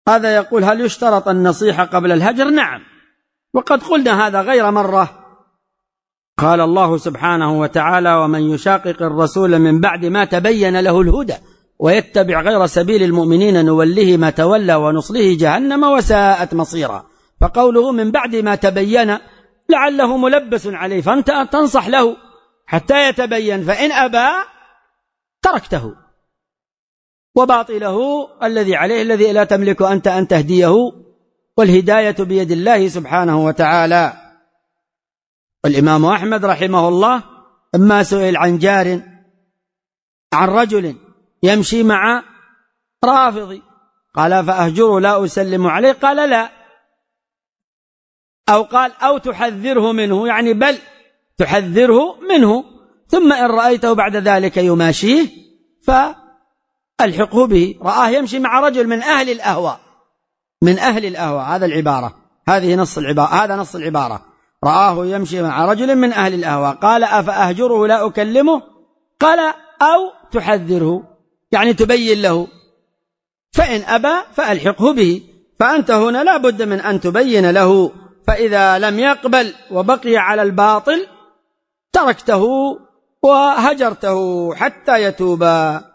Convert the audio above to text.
هذا يقول: هل يشترط النصيحة قبل الهجر؟ نعم، وقد قلنا هذا غير مرة. قال الله سبحانه وتعالى: ومن يشاقق الرسول من بعد ما تبين له الهدى ويتبع غير سبيل المؤمنين نوله ما تولى ونصله جهنم وساءت مصيرا. فقوله من بعد ما تبين لعله ملبس عليه، فأنت تنصح له حتى يتبين، فإن أبى تركته، وباطله الذي عليه الذي لا تملك أنت أن تهديه، والهداية بيد الله سبحانه وتعالى. الإمام أحمد رحمه الله لما سئل عن رجل يمشي مع رافضي قال: فأهجره لا أسلم عليه؟ قال: لا، أو قال: أو تحذره منه، يعني بل تحذره منه، ثم إن رأيته بعد ذلك يماشيه فألحقه به. رآه يمشي مع رجل من أهل الأهواء، هذا العبارة، هذه نص العبارة، هذا نص العبارة: رآه يمشي مع رجل من أهل الأهواء. قال: أفأهجره لا أكلمه؟ قال: أو تحذره، يعني تبين له، فإن أبى فألحقه به. فأنت هنا لا بد من أن تبين له، فإذا لم يقبل وبقي على الباطل تركته وهجرته حتى يتوب.